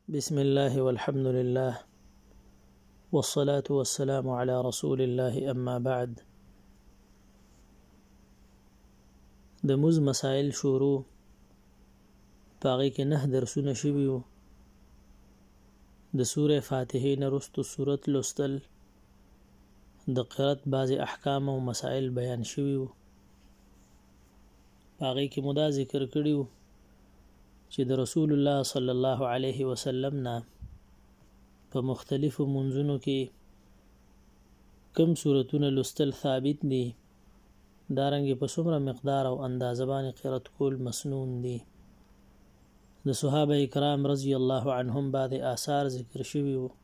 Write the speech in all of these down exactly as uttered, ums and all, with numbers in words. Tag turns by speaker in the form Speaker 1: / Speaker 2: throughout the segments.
Speaker 1: بسم الله والحمد لله والصلاة والسلام على رسول الله أما بعد. د موز مسائل شروع پاغي کې نه درسونه شویو. د سوره فاتحه نه رستو سورت لوستل د قرات بعضی احکام او مسائل بیان شویو. پاغي کې مدا ذکر کړیو چې د رسول الله صلی الله علیه وسلم نه په مختلفو منځونو کې کم سورتونه لوستل ثابت دي، دارنګ په څومره مقدار او اندازه باندې قرات کول مسنون دي. د صحابه کرام رضی الله عنهم بعد آثار ذکر شوی وو.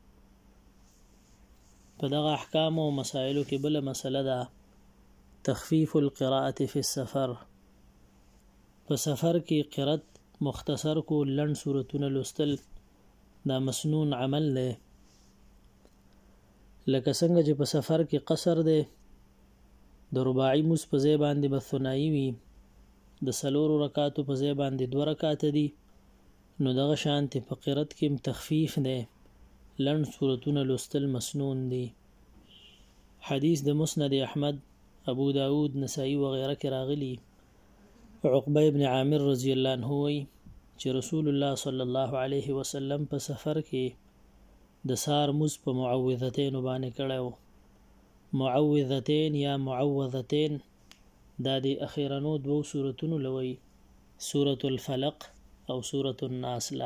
Speaker 1: په دغه احکام او مسائلو کې بل مسله ده تخفیف القراءه فی السفر. په سفر کې قرات مختصر کو لند سورتونه لوستل دا مسنون عمل دی، لکه څنګه چې په سفر کې قصر دی، د رباعي مص په ځای باندې بثنائی وي، د سلورو رکعاتو په ځای باندې دوه رکعات دي، نو دغه شانت په قرات کې تخفیف دی، لند سورتونه لوستل مسنون دي. حدیث د مسند احمد، ابو داود، نسائی وغیرہ کې راغلی. عقبه ابن عامر رضی الله عنه وی چې رسول الله صلی الله علیه وسلم په سفر کې د سار مز په معوذتین باندې کړو. معوذتین یا معوذتین دا د اخیرانو دوه سورتونو لوي، سورۃ الفلق او سورۃ الناس. لا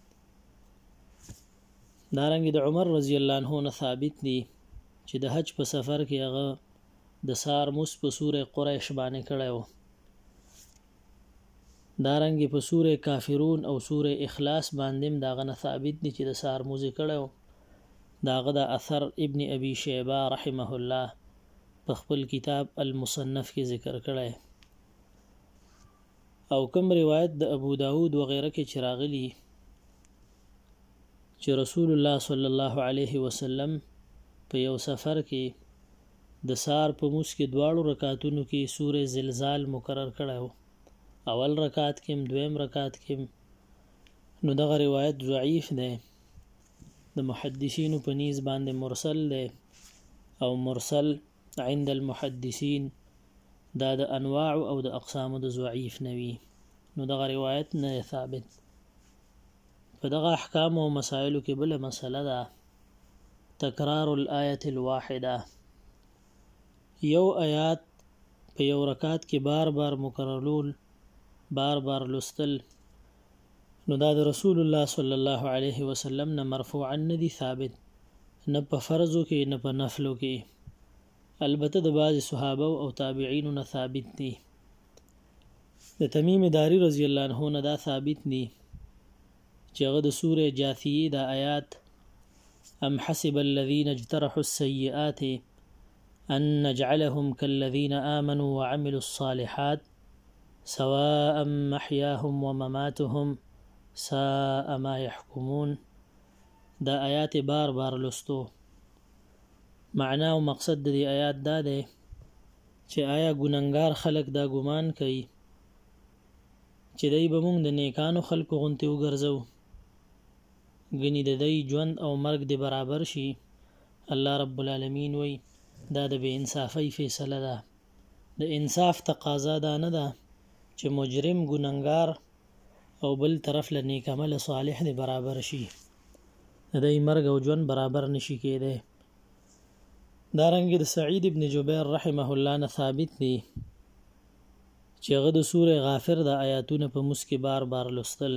Speaker 1: دارنګ د عمر رضی الله عنه نه ثابت دي چې د حج په سفر کې هغه د سار مز په سورې قریش باندې کړو. دارنګ په سوره کافرون او سوره اخلاص باندې داغه نه ثابت دي چې د سار موزه کړو. داغه د اثر ابن ابي شيبه رحمه الله په خپل کتاب المصنف کې ذکر کړی، او کوم روایت د ابو داود وغیرہ کې چراغلی چې رسول الله صلی الله علیه وسلم په یو سفر کې د سار په موس کې دواړو رکعاتونو کې سوره زلزال مقرر کړو، اول رکعت کې دویم رکعت کې. نو دغه روایت ضعیف ده، د محدثینو په نيز باندې مرسل ده، او مرسل عند المحدثین دا د انواع او د اقسام د ضعیف نوي، نو دغه روایت نه ثابت. په دغه احکام او مسائل کې بل مسله ده تکرار الآیه الواحده. یو آیات په یو رکعت کې بار بار مکررول، بار بار لستل، نو دا د رسول الله صلی الله علیه وسلم نه مرفوعا ندی ثابت، نه په فرضو کې نه په نفلو کې. البته د بعض صحابه او تابعین نه ثابت دي. د تمیم داری رضی الله عنه نه دا ثابت دي چې هغه د سوره جاثیه د آیات ام حسب الذين اجترحوا السيئات ان نجعلهم كالذين آمنوا وعملوا الصالحات سواء محياهم ومماتهم ساء ما يحكمون. دا آیات بار بار لستو. معنا او مقصد د دې آیات دا دی چې آیا ګننګار خلق دا ګمان کوي چې دای به موږ د نیکانو خلقو غونته وګرځو، غنی د دې ژوند او مرګ دی برابر شي؟ الله رب العالمین وی دا د بے انصافی فیصله ده. د انصاف تقاضا دا نه ده چې مجرم ګننګار او بل طرف له نیک عمل صالح دی برابر شي، د دې مرګ او ژوند برابر نشي کېده. دارنګ د سعید ابن جبیر رحمه الله نه ثابت دی چې هغه د سوره غافر د آیاتونو په مسکی بار بار لستل.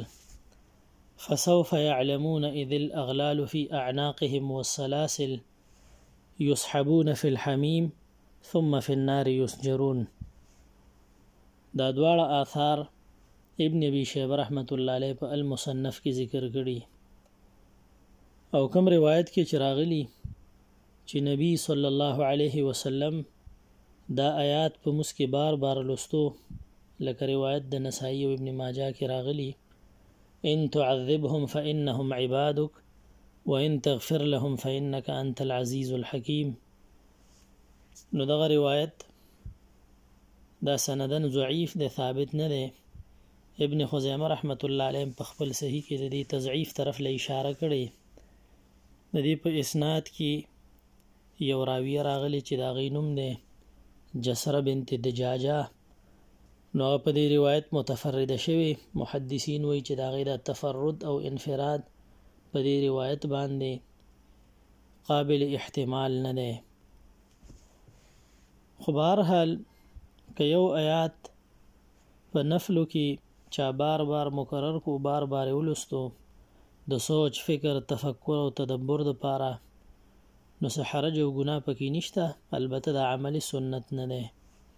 Speaker 1: فسوف يعلمون اذ الاغلال في اعناقهم والسلاسل يسحبون في الحميم ثم في النار يسجرون. دا دواړه آثار ابن ابي شيبه رحمت الله علیه په المصنف کې ذکر کړي، او کوم روایت کې چراغلی چې نبی صلی الله علیه وسلم دا آیات په مسکی بار بار لستو، لکه روایت د نسائی او ابن ماجه کې راغلی ان تعذبهم فانهم عبادك وان تغفر لهم فانك انت العزيز الحكيم. نو دغه روایت دا سندن ضعیف ده، ثابت نه ده، ابن خزیمه رحمت الله علیه په خپل صحیح کې د دې تضعیف طرف له اشاره کړي. د دې په اسناد کې یو راوی راغلی چې دا غي نوم دی جسره بنت دجاجه، نو په دې روایت متفرده شوی. محدثین وایي چې دا غي د تفرد او انفراد په دې روایت باندې قابل احتمال نه دی. خو بهرحال که یو آیات په نفلو کې چا بار بار مکرر کو، بار بار ولستو د سوچ فکر تفکر او تدبر د پاره، نو څه حرج او ګناه پکې نشته. البته د عملی سنت نه دی.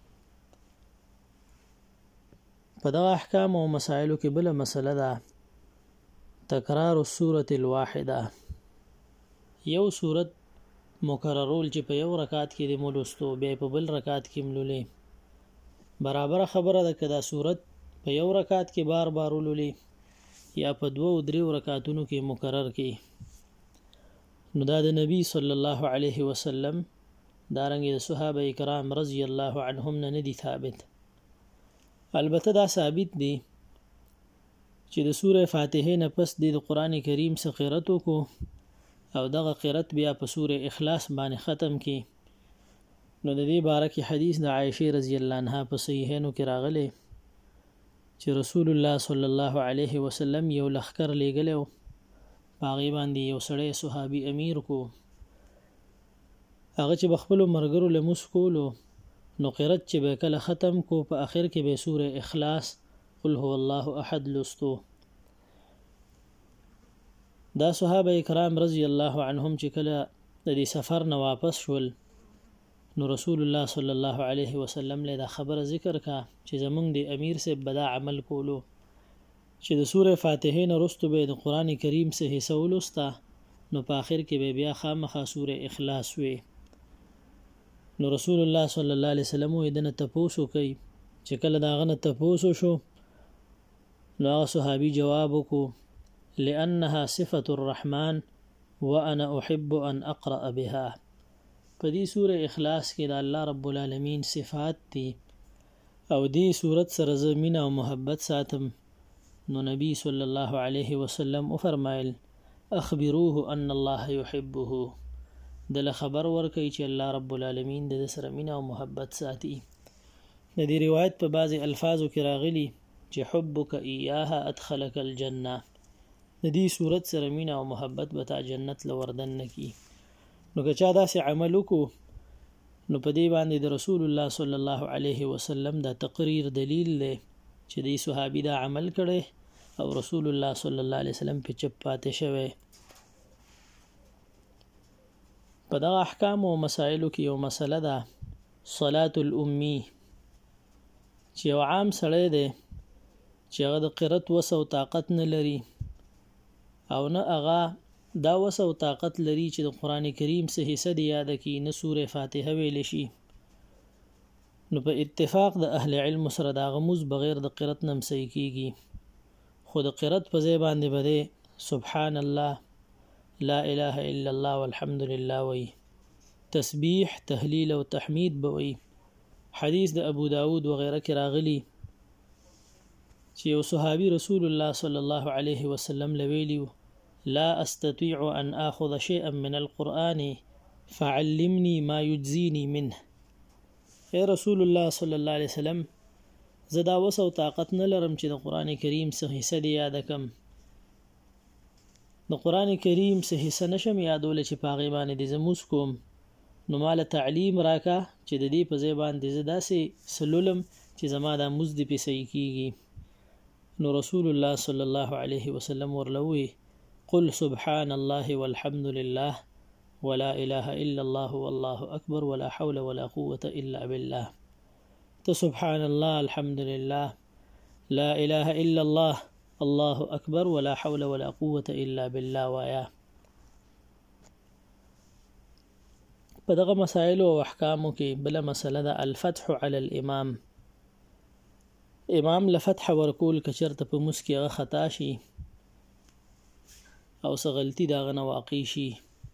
Speaker 1: په دغه احکام او مسائلو کې بل مسله ده تکرار السوره الواحده. یو سورت مکررول چې په یو رکعت کې د مولستو بیا په بل رکعت کې ملولې، برابر خبره ده که دا سورت په یو رکعت کې بار بار ولولې یا په دوه او درې رکعاتونو کې مکرر کې. نو دا د نبی صلی الله علیه وسلم دارنګ د صحابه کرام رضی الله عنهم نه ندي ثابت. البته دا ثابت دي چې د سوره فاتحه نه پس د قران کریم څخه قرأت وکړو او دغه قرأت بیا په سوره اخلاص باندې ختم کی. نو د دې باره کې حدیث د عائشه رضی الله عنها په صحیحینو کې راغلی چې رسول الله صلی الله علیه وسلم یو لخر لېږلی، باغی باندې یو سړی صحابي امیر کو، هغه چې بخپلو مرګرو لمس کولو، نو قرأت چې به کله ختم کو په اخر کې به سوره اخلاص قل هو الله احد لستو. دا صحابه کرام رضی الله عنهم چې کله د دې سفر نه واپس شول، نو رسول الله صلی الله علیه وسلم له دا خبره ذکر کا چې زمونږ د امیر سے بدا عمل کولو چې د سوره فاتحه نه رستو به د قران کریم څخه حصہ ولستا، نو په اخر کې به بیا خامخا سوره اخلاص وي. نو رسول الله صلی الله علیه وسلم یې دنه تپوسو کوي چې کله دا غنه تپوسو شو، نو هغه صحابي جواب وکړو لانها صفه الرحمن وانا احب ان اقرا بها. په دې سوره اخلاص کې د الله رب العالمین صفات دي او دې صورت سره زمينه او محبت ساتم. نو نبی صلی الله علیه وسلم او فرمایل اخبروه ان الله يحبه، دله خبر ورکړي چې الله رب العالمین د سره مینه او محبت ساتي. د دې روایت په بعضی الفاظو کې راغلي چې حبک ایاها ادخلک الجنه، د دې صورت سره مینه او محبت به تا جنت لوردن نکي. نو که چا داسې عمل وکړو، نو په دې باندې د رسول الله صلی الله علیه وسلم دا تقریر دلیل دی چې دې صحابي دا عمل کړي او رسول الله صلی الله علیه وسلم په چپ پاتې شوی. په دغه احکام او مسائلو کې یو مسله ده صلات الامی، چې یو عام سړی دی چې هغه د قرأت وس او طاقت نه لري او نه هغه دا وس او طاقت لري چې د قران کریم څخه حصہ دی یاد کی نه سوره فاتحه ویل شي، نو په اتفاق د اهل علم سره دا غموز بغیر د قرأت نم صحیح کیږي. خو د قرأت په ځای باندې بده سبحان الله لا اله الا الله والحمد لله وی، تسبیح تهلیل او تحمید بوي. حدیث د ابو داود وغيرها کې راغلی چې یو صحابي رسول الله صلی الله علیه وسلم لویلی لا استطيع ان اخذ شيئا من القران فعلمني ما يجزيني منه. اے رسول الله صلی الله علیه وسلم زدا وس او طاقت نه لرم چې د قران کریم څخه حصہ دی یاد کم، د قران کریم څخه حصہ نشم یادول چې پاغي باندې د زموس کوم، نو مال تعلیم راکا چې د دې په ځای باندې زدا سي سلولم چې زما د مزد په صحیح کیږي. نو رسول الله صلی الله علیه وسلم ورلوي قل سبحان الله والحمد لله ولا اله الا الله والله اكبر ولا حول ولا قوه الا بالله. تو سبحان الله الحمد لله لا اله الا الله الله اكبر ولا حول ولا قوه الا بالله وایا. په دغه مسائل او احکامو کې بل مسله ده الفتح على الامام. امام لفتح ورکول کچرته په مسکی هغه خطا شي او څه غلطي دا غنه واقع شي.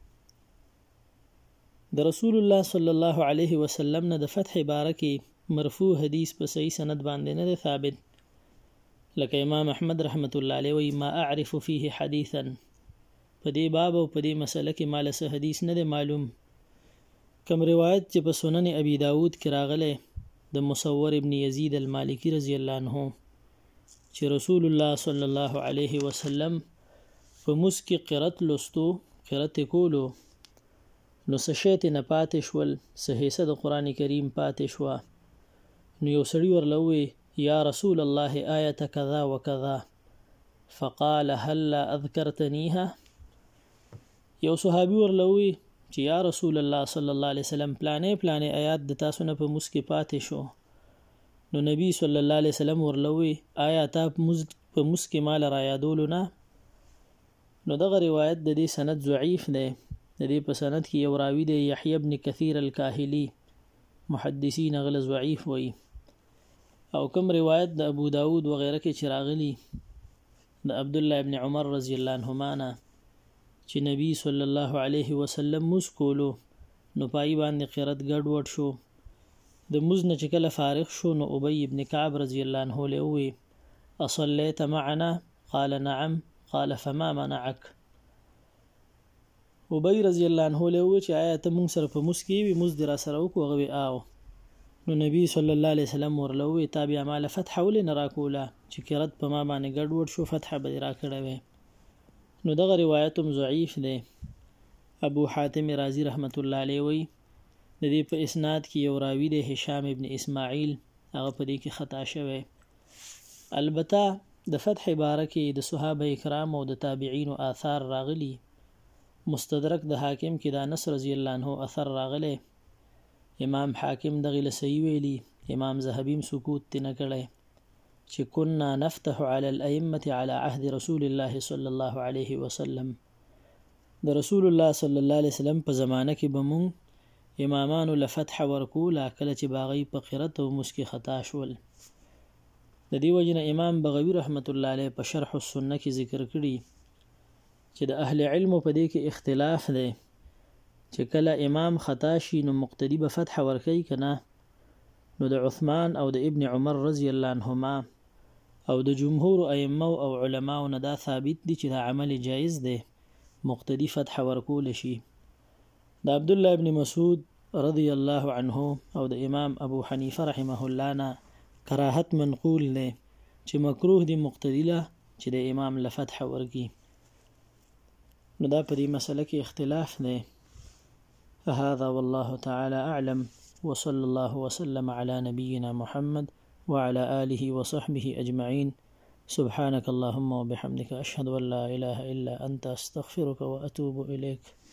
Speaker 1: د رسول الله صلی الله علیه وسلم نه د فتح بارکه مرفوع حدیث په صحیح سند باندې نه ثابت، لکه امام احمد رحمت الله علیه وی ما اعرف فيه حديثا په دې باب او په دې مسله کې مال څه حدیث نه دی معلوم. کوم روایت چې په سنن ابي داود کې راغله د مصور ابن یزید المالکی رضی الله عنه چې رسول الله صلی الله علیه وسلم په مسکی قرات لستو قرات کولو نو سشیت نه پاتې شول، صحیحه د قران کریم پاتې شو. نو یو سړی ورلوي یا رسول الله آیه کذا وکذا فقال هل اذكرتنيها. یو صحابي ورلوي چې یا رسول الله صلی الله علیه وسلم پلانې پلانې آیات د تاسو نه په مسکی پاتې شو. نو نبی صلی الله علیه وسلم ورلوي آیا تا په مسکی مال را یادولو نه؟ نو دغه روایت د دې سند ضعیف دی. د دې په سند کې یو راوی دی یحیی ابن کثیر الکاهلی، محدثین غل ضعیف وی. او کوم روایت د ابو داود وغیرہ کې چراغلی د عبد الله ابن عمر رضی الله عنهما نه چې نبی صلی الله علیه وسلم مسکولو نو پای باندې قرات ګډ وډ شو. د مزن چې کله فارغ شو نو ابی ابن کعب رضی الله عنه له وی اصلیت معنا قال نعم قال فما منعك. ابی رضی الله عنه له وی چې آیا ته موږ سره په مسکی وی مز در سره وکوغه او نو نبی صلی الله علیه وسلم ورلوي تابع مال فتح ول نه راکوله چې قرات په ما باندې ګډ وډ شو فتح به را کړه. نو دغه روایت هم ضعیف دی. ابو حاتم رازی رحمت الله علیه وی د دې په اسناد کې یو راوی دی هشام ابن اسماعیل، هغه په دې کې خطا شوی. البته د فتح بارکه د صحابه کرام او د تابعین او آثار راغلي. مستدرک د حاکم کې د انس رضی الله عنه اثر راغلی، امام حاکم دغه له صحیح ویلي، امام ذهبی سکوت تنه کړی چې كنا نفتح على الائمه على عهد رسول الله صلی الله علیه وسلم. د رسول الله صلی الله علیه وسلم په زمانه کې بمون امامانو لفتح ورکولا کله چې باغی په قرات او مسکی خطا شول. د دې وجنه امام بغوی رحمت الله علیه په شرح السنه کې ذکر کړی چې د اهل علم په دې کې اختلاف دی چې کله امام خطا شي نو مقتدی به فتح ورکوي کنه. نو د عثمان او د ابن عمر رضی الله عنهما او د جمهور ائمه او علما او دا ثابت دي چې دا عمل جایز دی، مقتدی فتح ورکول شي. د عبد الله ابن مسعود رضی الله عنه او د امام ابو حنیفه رحمه الله نه کراهت منقول نه چې مکروه دي مقتدی له چې د امام لفتح ورکی. نو دا په دې مسله کې اختلاف نه. هذا والله تعالى أعلم، وصلى الله وسلم على نبينا محمد وعلى آله وصحبه أجمعين. سبحانك اللهم وبحمدك أشهد أن لا إله إلا أنت أستغفرك وأتوب إليك.